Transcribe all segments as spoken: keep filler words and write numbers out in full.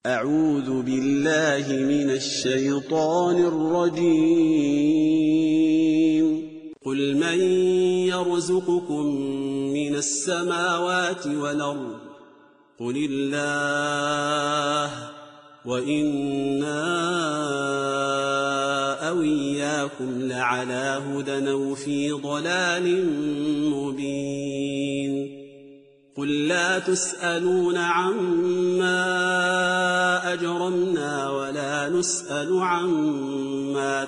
أعوذ بالله من الشيطان الرجيم. قل من يرزقكم من السماوات والأرض قل الله وإنا أو إياكم لعلى هدى أو في ضلال مبين. قل لا تسألون عما أجرمنا ولا نسأل عما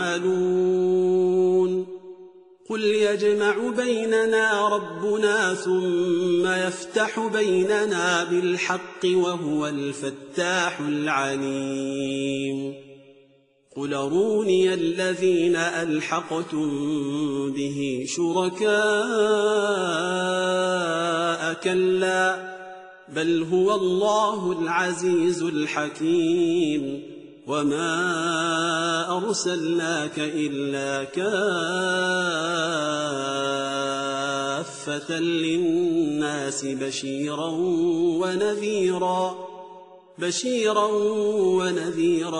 تعملون. قل يجمع بيننا ربنا ثم يفتح بيننا بالحق وهو الفتاح العليم. قل أروني الذين ألحقتم به شركاء كلا بل هو الله العزيز الحكيم. وما أرسلناك إلا كافة للناس بشيرا ونذيرا بشيرا ونذيرا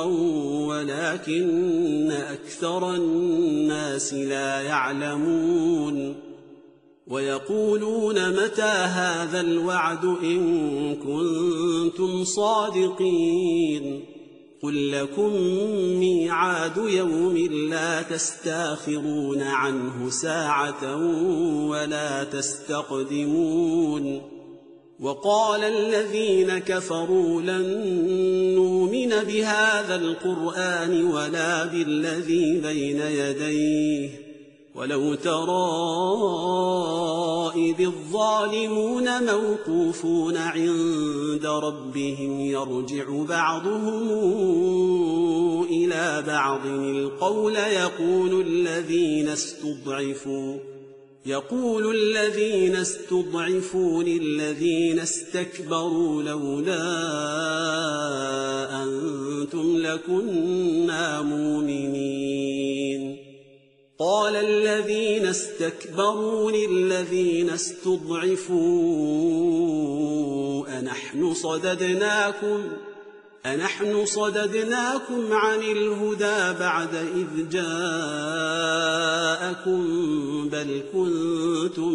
ولكن أكثر الناس لا يعلمون. ويقولون متى هذا الوعد إن كنتم صادقين. قل لكم ميعاد يوم لا تستاخرون عنه ساعة ولا تستقدمون. وقال الذين كفروا لن نؤمن بهذا القرآن ولا بالذي بين يديه ولو ترى إذ الظالمون موقوفون عند ربهم يرجع بعضهم إلى بعض القول يقول الذين استضعفوا يقول الذين استضعفوا للذين استكبروا لولا أنتم لكنا مؤمنين. قال الذين استكبروا للذين استضعفوا أنحن صددناكم أنحن صددناكم عن الهدى بعد إذ جاءكم بل كنتم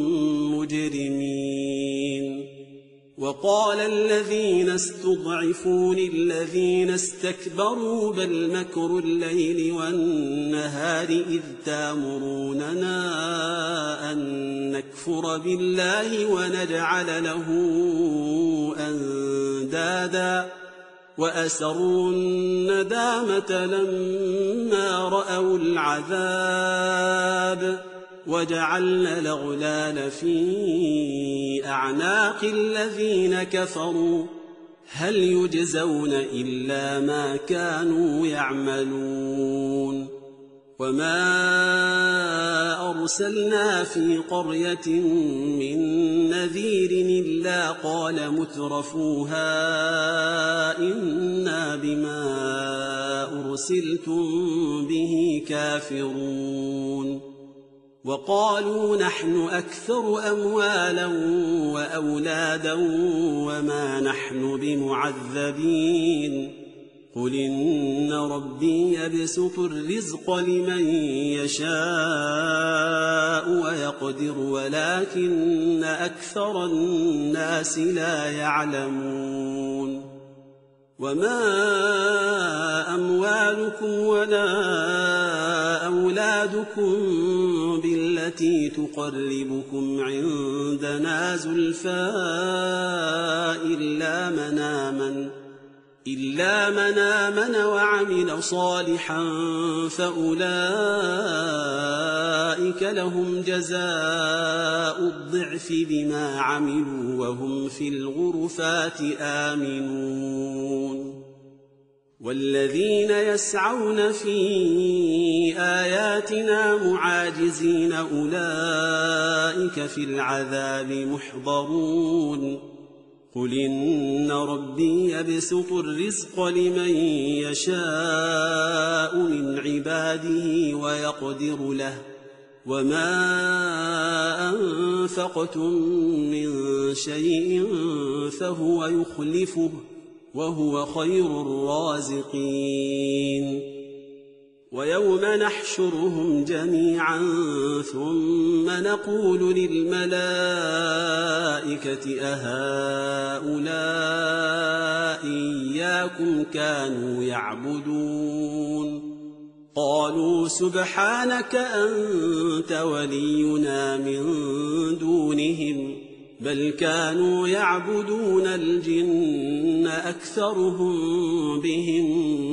مجرمين. وقال الذين استضعفوا للذين استكبروا بل مكر الليل والنهار إذ تامروننا أن نكفر بالله ونجعل له أندادا وأسروا الندامة لما رأوا العذاب وجعلنا الأغلال في أعناق الذين كفروا هل يجزون إلا ما كانوا يعملون. وما أرسلنا في قرية من نذير إلا قال مترفوها إنا بما أرسلتم به كافرون. وقالوا نحن أكثر أموالا وأولادا وما نحن بمعذبين. قل إن ربي يبسط الرزق لمن يشاء ويقدر ولكن أكثر الناس لا يعلمون. وما أموالكم ولا أولادكم بالتي تقربكم عندنا زلفى إلا من آمن إلا من آمن وعمل صالحا فأولئك لهم جزاء الضعف بما عملوا وهم في الغرفات آمنون. والذين يسعون في آياتنا معاجزين أولئك في العذاب محضرون. قل إن ربي يبسط الرزق لمن يشاء من عباده ويقدر له وما أنفقتم من شيء فهو يخلفه وهو خير الرازقين. ويوم نحشرهم جميعا ثم نقول للملائكة أهؤلاء إياكم كانوا يعبدون؟ قالوا سبحانك أنت ولينا من دونهم بل كانوا يعبدون الجن أكثرهم بهم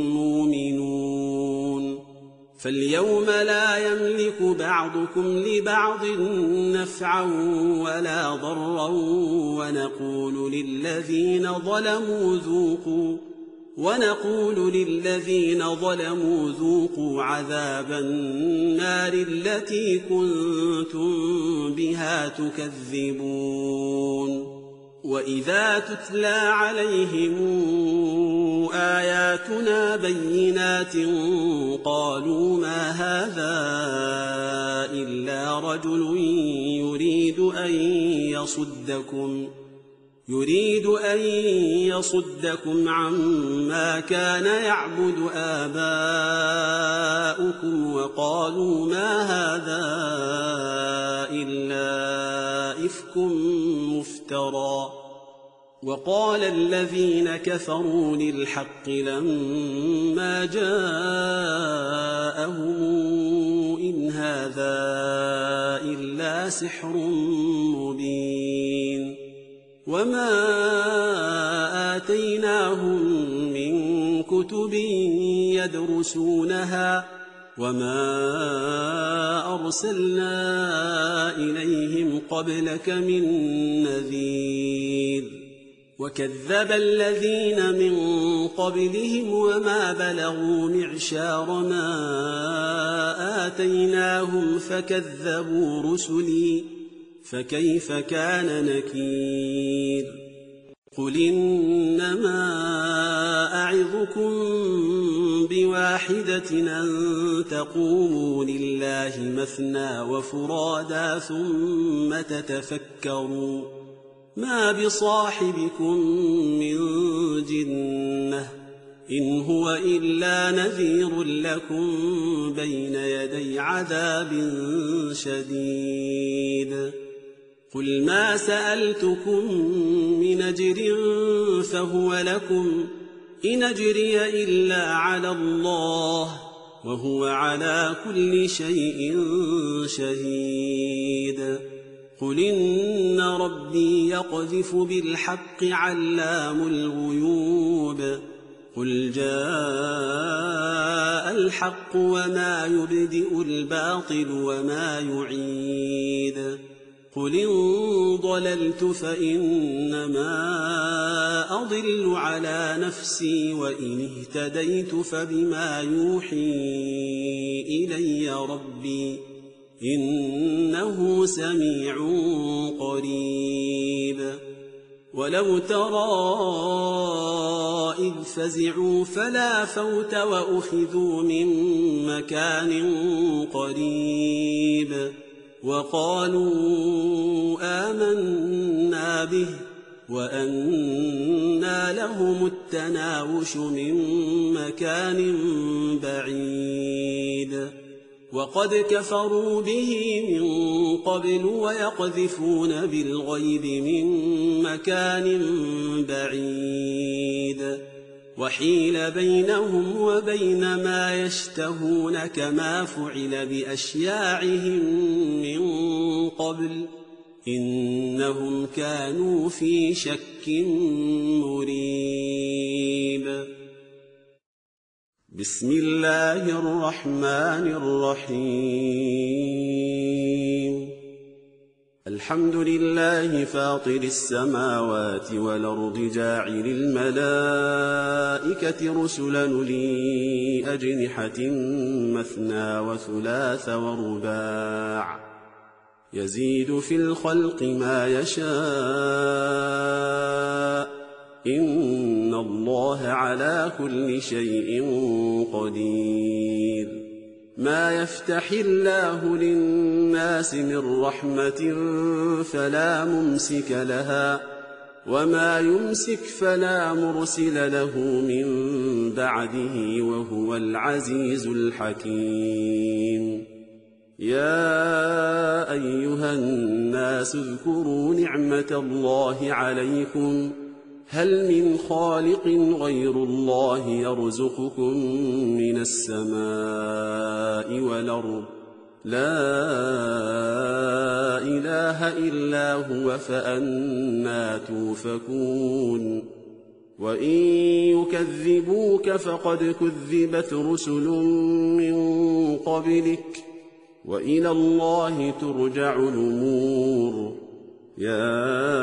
مؤمنون. فاليوم لا يملك بعضكم لبعض نفعا ولا ضرا ونقول للذين ظلموا ذوقوا ونقول للذين ظلموا ذوقوا عذاب النار التي كنتم بها تكذبون. وإذا تتلى عليهم آياتنا بينات قالوا ما هذا إلا رجل يريد أن يصدكم يريد أن يصدكم عما كان يعبد آباؤكم وقالوا ما هذا إلا إفك مفترى. وقال الذين كفروا للحق لما جاءهم إن هذا إلا سحر مبين. وما آتيناهم من كتب يدرسونها وما أرسلنا إليهم قبلك من نذير. وكذب الذين من قبلهم وما بلغوا معشار ما آتيناهم فكذبوا رسلي فكيف كان نكير. قل إنما أعظكم بواحدة أن تقوموا لله مثنى وفرادا ثم تتفكروا ما بصاحبكم من جنة إن هو إلا نذير لكم بين يدي عذاب شديد. قل ما سألتكم من أجر فهو لكم إن أجري إلا على الله وهو على كل شيء شهيد. قل إن ربي يقذف بالحق علام الغيوب. قل جاء الحق وما يبدئ الباطل وما يعيد. قل إن ضللت فإنما أضل على نفسي وإن اهتديت فبما يوحي إلي ربي إنه سميع قريب. ولو ترى إذ فزعوا فلا فوت وأخذوا من مكان قريب وقالوا آمنا به وأنى لهم التناوش من مكان بعيد. وقد كفروا به من قبل ويقذفون بالغيب من مكان بعيد. وحيل بينهم وبين ما يشتهون كما فعل بأشياعهم من قبل إنهم كانوا في شك مريب. بسم الله الرحمن الرحيم. الحمد لله فاطر السماوات والأرض جاعل الملائكة رسلا أولي أجنحة مثنى وثلاث ورباع يزيد في الخلق ما يشاء إن الله على كل شيء قدير. ما يفتح الله للناس من رحمة فلا ممسك لها وما يمسك فلا مرسل له من بعده وهو العزيز الحكيم. يا أيها الناس اذكروا نعمة الله عليكم هل من خالق غير الله يرزقكم من السماء والأرض لا إله إلا هو فأنى توفكون. وإن يكذبوك فقد كذبت رسل من قبلك وإلى الله ترجع الأمور. يا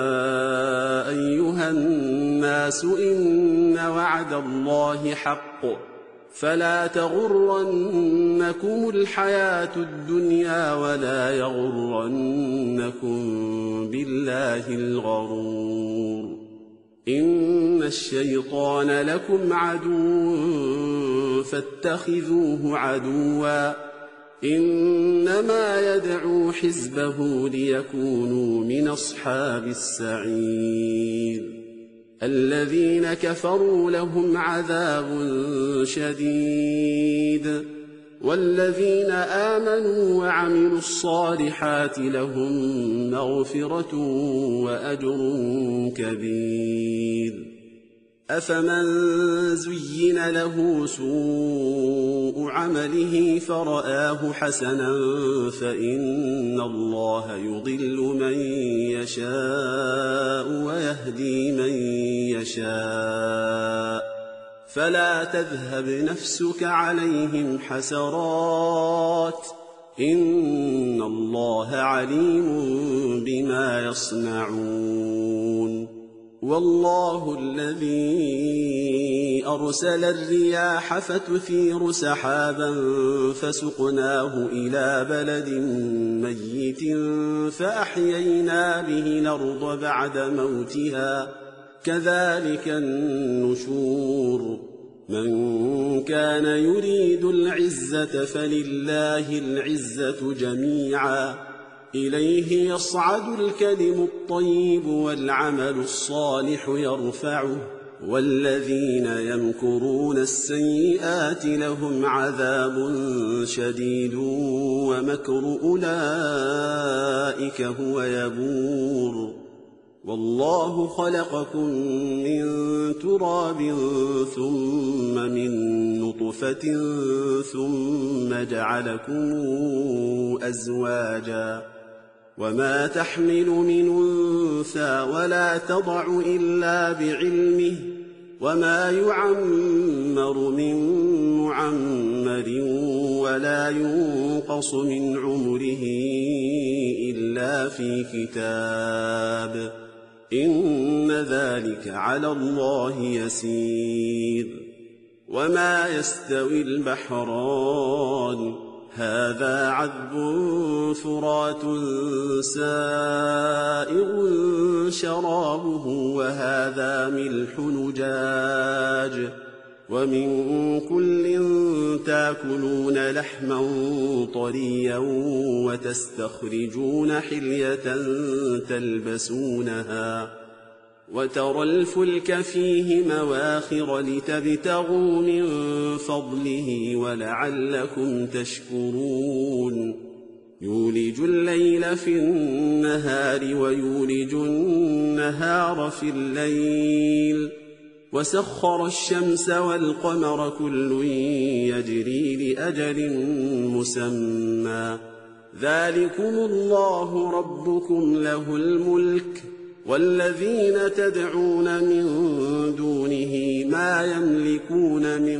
أيها الناس إن وعد الله حق فلا تغرنكم الحياة الدنيا ولا يغرنكم بالله الغرور. إن الشيطان لكم عدو فاتخذوه عدوا إنما يدعو حزبه ليكونوا من أصحاب السعير. الذين كفروا لهم عذاب شديد والذين آمنوا وعملوا الصالحات لهم مغفرة وأجر كبير. أفمن زين له سوء عمله فرآه حسنا فإن الله يضل من يشاء ويهدي من يشاء فلا تذهب نفسك عليهم حسرات إن الله عليم بما يصنعون. والله الذي أرسل الرياح فتثير سحابا فسقناه إلى بلد ميت فأحيينا به الأرض بعد موتها كذلك النشور. من كان يريد العزة فلله العزة جميعا إليه يصعد الكلم الطيب والعمل الصالح يرفعه والذين يمكرون السيئات لهم عذاب شديد ومكر أولئك هو يبور. والله خلقكم من تراب ثم من نطفة ثم جعلكم أزواجا وما تحمل من أنثى ولا تضع إلا بعلمه وما يعمر من معمر ولا ينقص من عمره إلا في كتاب إن ذلك على الله يسير. وما يستوي البحران هذا عذب فرات سائغ شرابه وهذا ملح نجاج ومن كل تاكلون لحما طريا وتستخرجون حلية تلبسونها وترى الفلك فيه مواخر لتبتغوا من فضله ولعلكم تشكرون. يولج الليل في النهار ويولج النهار في الليل وسخر الشمس والقمر كل يجري لأجل مسمى ذلكم الله ربكم له الملك والذين تدعون من دونه ما يملكون من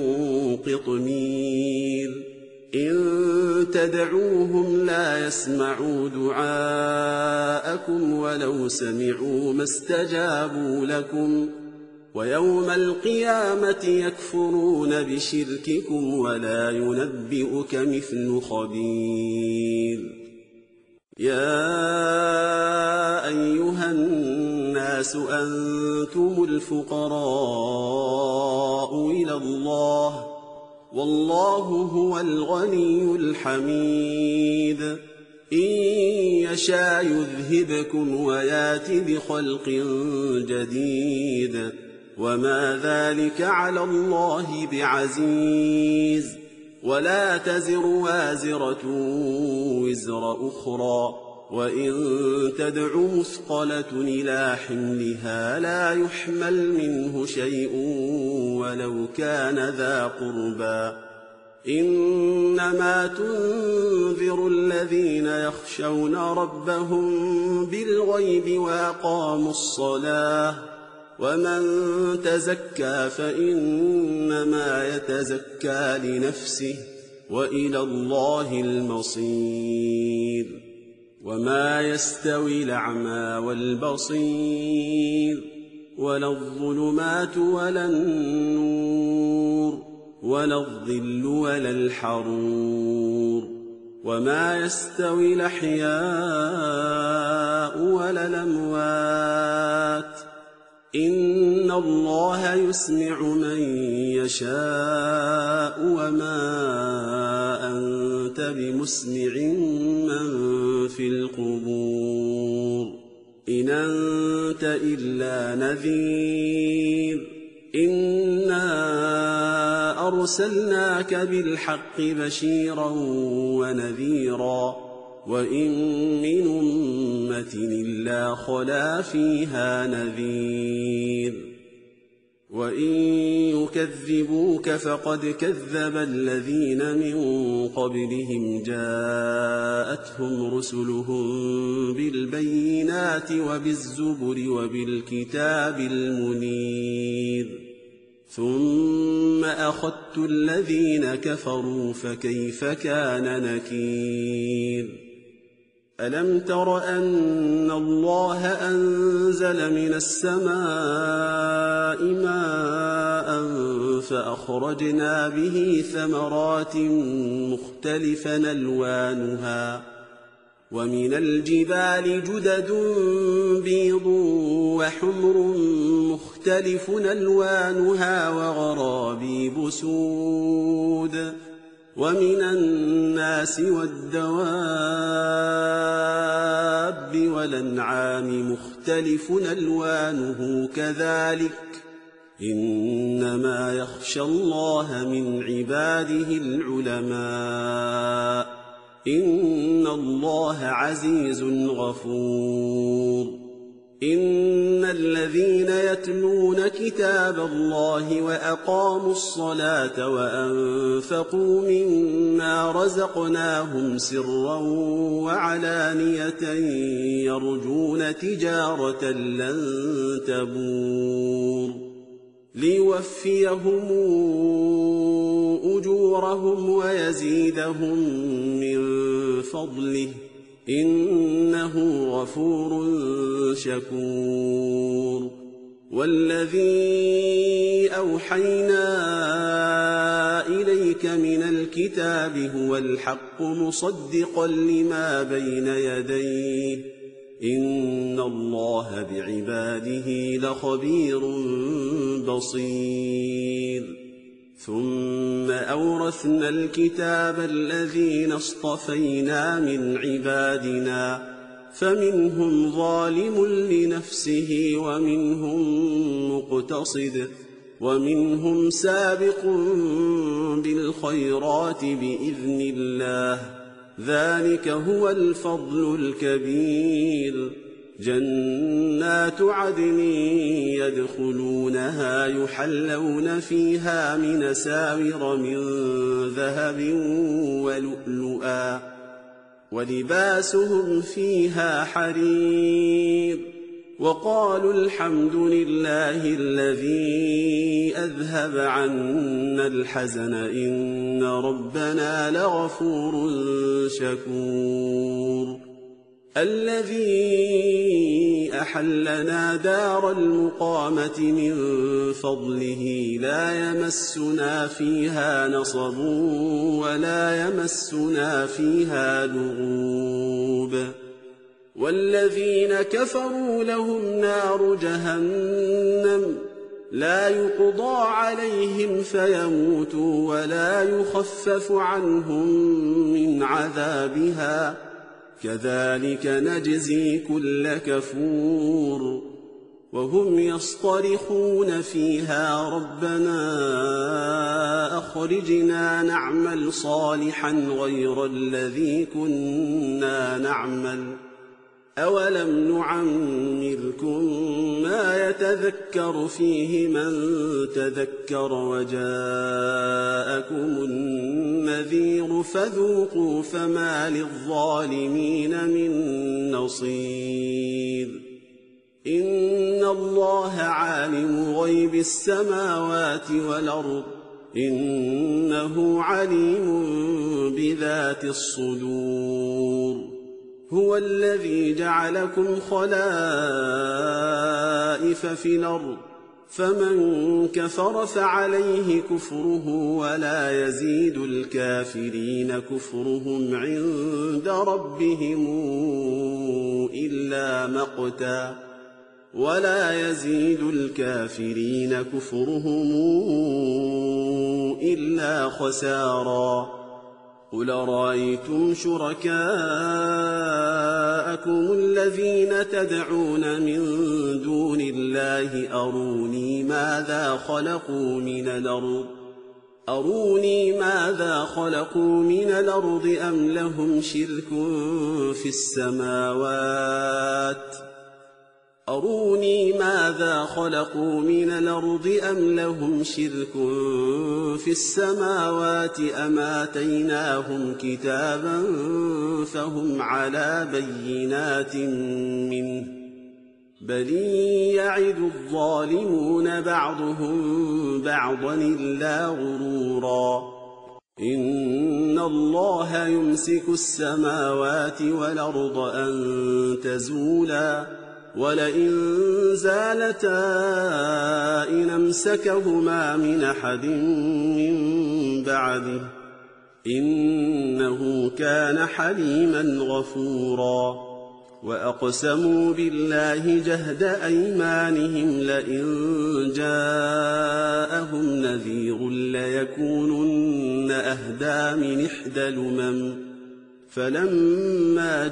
قطمير إن تدعوهم لا يسمعوا دعاءكم ولو سمعوا ما استجابوا لكم ويوم القيامة يكفرون بشرككم ولا ينبئك مثل خبير. يا أيها الناس أنتم الفقراء إلى الله والله هو الغني الحميد إن يشاء يذهبكم ويات بخلق جديد وما ذلك على الله بعزيز ولا تزر وازرة وزر أخرى وإن تدع مثقلة إلى حملها لا يحمل منه شيء ولو كان ذا قربى إنما تنذر الذين يخشون ربهم بالغيب وأقاموا الصلاة ومن تزكى فإنما يتزكى لنفسه وإلى الله المصير وما يستوي الأعمى والبصير ولا الظلمات ولا النور ولا الظل ولا الحرور وما يستوي الأحياء ولا الأموات إن الله يسمع من يشاء وما أنت بمسمع من في القبور إن أنت إلا نذير إنا أرسلناك بالحق بشيرا ونذيرا وإن من أمة إلا خلا فيها نذير وإن يكذبوك فقد كذب الذين من قبلهم جاءتهم رسلهم بالبينات وبالزبر وبالكتاب المنير ثم أخذت الذين كفروا فكيف كان نكير ألم تر أن الله أنزل من السماء ماء فأخرجنا به ثمرات مختلفا ألوانها ومن الجبال جدد بيض وحمر مختلف ألوانها وغرابيب سود ومن الناس والدواب والأنعام مختلف ألوانه كذلك إنما يخشى الله من عباده العلماء إن الله عزيز غفور إن الذين يتلون كتاب الله وأقاموا الصلاة وأنفقوا مما رزقناهم سرا وعلانية يرجون تجارة لن تبور ليوفيهم أجورهم ويزيدهم من فضله إنه غفور شكور والذي أوحينا إليك من الكتاب هو الحق مصدقا لما بين يديه إن الله بعباده لخبير بصير ثم أورثنا الكتاب الذين اصطفينا من عبادنا فمنهم ظالم لنفسه ومنهم مقتصد ومنهم سابق بالخيرات بإذن الله ذلك هو الفضل الكبير جنات عدن يدخلونها يحلون فيها من ساور من ذهب ولؤلؤا ولباسهم فيها حرير وقالوا الحمد لله الذي أذهب عنا الحزن إن ربنا لغفور شكور الذي أحلنا دار المقامة من فضله لا يمسنا فيها نصب ولا يمسنا فيها لغوب والذين كفروا لهم نار جهنم لا يقضى عليهم فيموتوا ولا يخفف عنهم من عذابها كذلك نجزي كل كفور وهم يصطرخون فيها ربنا أخرجنا نعمل صالحا غير الذي كنا نعمل أولم نعمركم ما يتذكر فيه من تذكر وجاءكم النذير فذوقوا فما للظالمين من نصير إن الله عالم غيب السماوات والأرض إنه عليم بذات الصدور هو الذي جعلكم خلائف في الأرض فمن كفر فعليه كفره ولا يزيد الكافرين كفرهم عند ربهم إلا مقتا ولا يزيد الكافرين كفرهم إلا خسارا قل رأيتم شركاءكم الذين تدعون من دون الله أروني ماذا خلقوا من الأرض أروني ماذا خلقوا من الأرض أم لهم شرك في السماوات أروني ماذا خلقوا من الأرض أم لهم شرك في السماوات أم آتيناهم كتابا فهم على بينات منه بل يعد الظالمون بعضهم بعضا إلا غرورا إن الله يمسك السماوات والأرض أن تزولا ولئن زالتا إن أمسكهما من أحد من بعده إنه كان حليما غفورا وأقسموا بالله جهد أيمانهم لئن جاءهم نذير ليكونن أهدى من إحدى الأمم فلما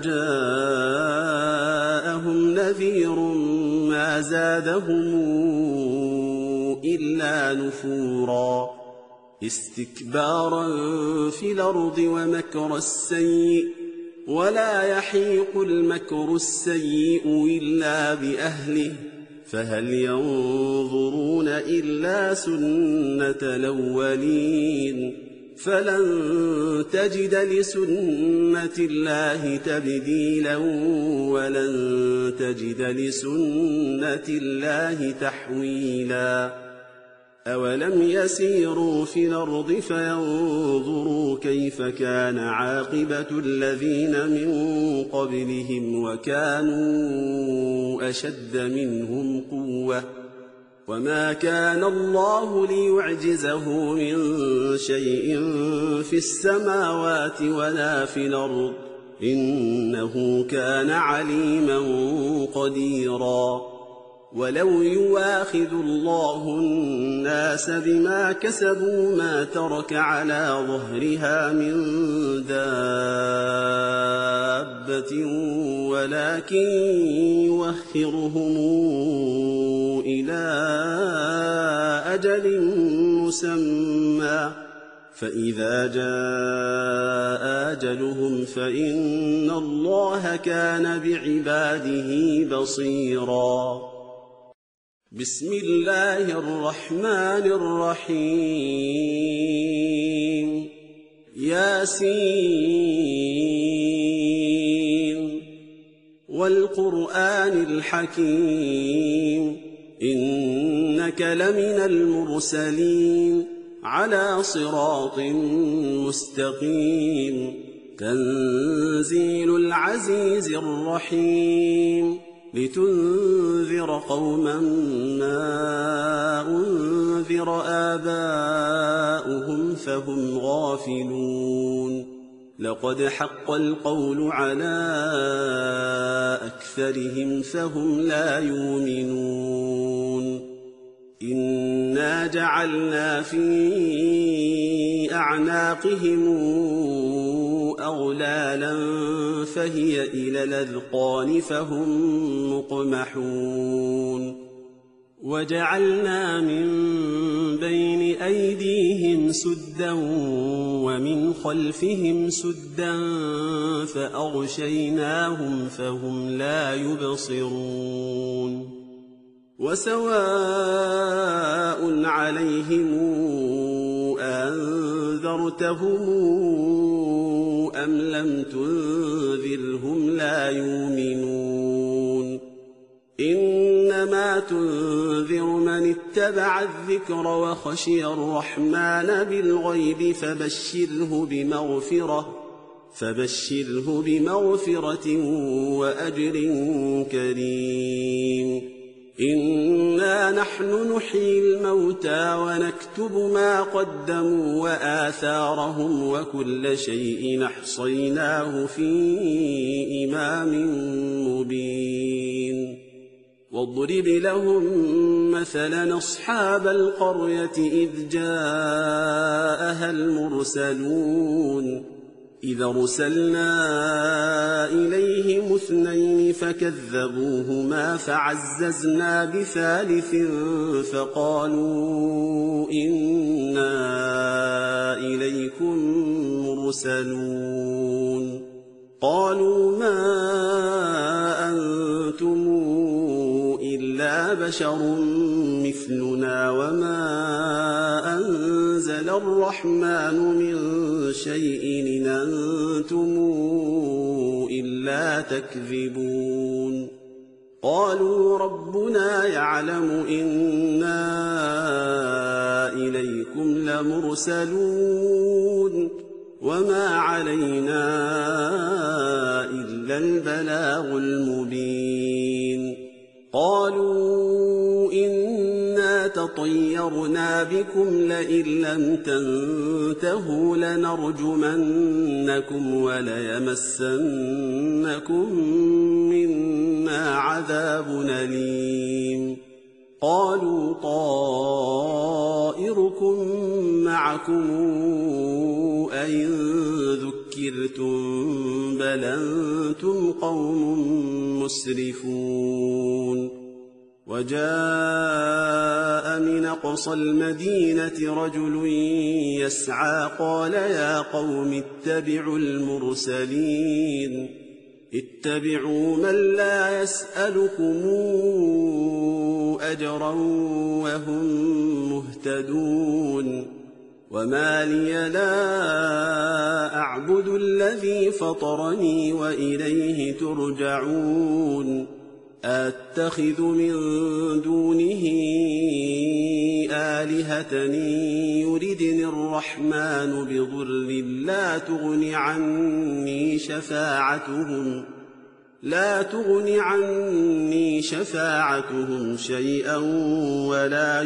جاءهم نذير ما زادهم إلا نفورا استكبارا في الأرض ومكر السيء ولا يحيق المكر السيء إلا بأهله فهل ينظرون إلا سنة الأولين فلن تجد لسنة الله تبديلا ولن تجد لسنة الله تحويلا أولم يسيروا في الأرض فينظروا كيف كان عاقبة الذين من قبلهم وكانوا أشد منهم قوة وما كان الله ليعجزه من شيء في السماوات ولا في الأرض إنه كان عليما قديرا ولو يواخذ الله الناس بما كسبوا ما ترك على ظهرها من دابة ولكن يوخرهم إلى أجل مسمى فإذا جاء أجلهم فإن الله كان بعباده بصيرا بسم الله الرحمن الرحيم ياسين والقرآن الحكيم إنك لمن المرسلين على صراط مستقيم تنزيل العزيز الرحيم لتنذر قوما ما أنذر آباؤهم فهم غافلون لقد حق القول على أكثرهم فهم لا يؤمنون إنا جعلنا في أعناقهم أغلالا فهي إلى الأذقان فهم مقمحون وجعلنا من بين أيديهم سدا ومن خلفهم سدا فأغشيناهم فهم لا يبصرون وسواء عليهم أنذرتهم أم لم تنذرهم لا يؤمنون إنما تنذر من اتبع الذكر وخشي الرحمن بالغيب فبشره بمغفرة فبشره بمغفرة وأجر كريم إنا نحن نحيي الموتى ونكتب ما قدموا وآثارهم وكل شيء أحصيناه في إمام مبين واضرب لهم مثلا أصحاب القرية إذ جاءها المرسلون إذ أرسلنا إليهم اثنين فكذبوهما فعززنا بثالث فقالوا إنا إليكم مرسلون قالوا ما أنتم إلا بشر مثلنا وما أنزل الرحمن من شيء إن أنتم إلا تكذبون قالوا ربنا يعلم إنا إليكم لمرسلون وما علينا إلا البلاغ المبين قالوا إنا تطيرنا بكم لئن لم تنتهوا لنرجمنكم وليمسنكم منا عذاب أليم قالوا طائركم معكم أئن ذكرتم بل أنتم قوم مسرفون وجاء من أقصى المدينة رجل يسعى قال يا قوم اتبعوا المرسلين اتبعوا من لا يسألكم أجرا وهم مهتدون وما لي لا أعبد الذي فطرني وإليه ترجعون أتخذ من دونه آلهة يردني الرحمن بضر لا تغن عني شفاعتهم لا تغن عني شفاعتهم شيئا ولا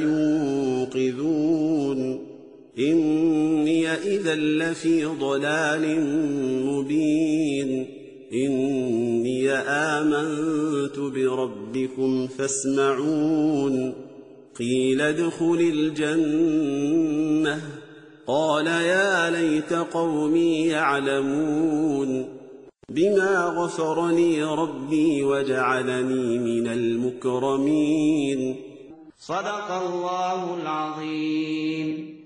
ينقذون إني إذا لفي ضلال مبين إني آمنت بربكم فاسمعون قيل ادخل الجنة قال يا ليت قومي يعلمون بما غفر لي ربي وجعلني من المكرمين صدق الله العظيم.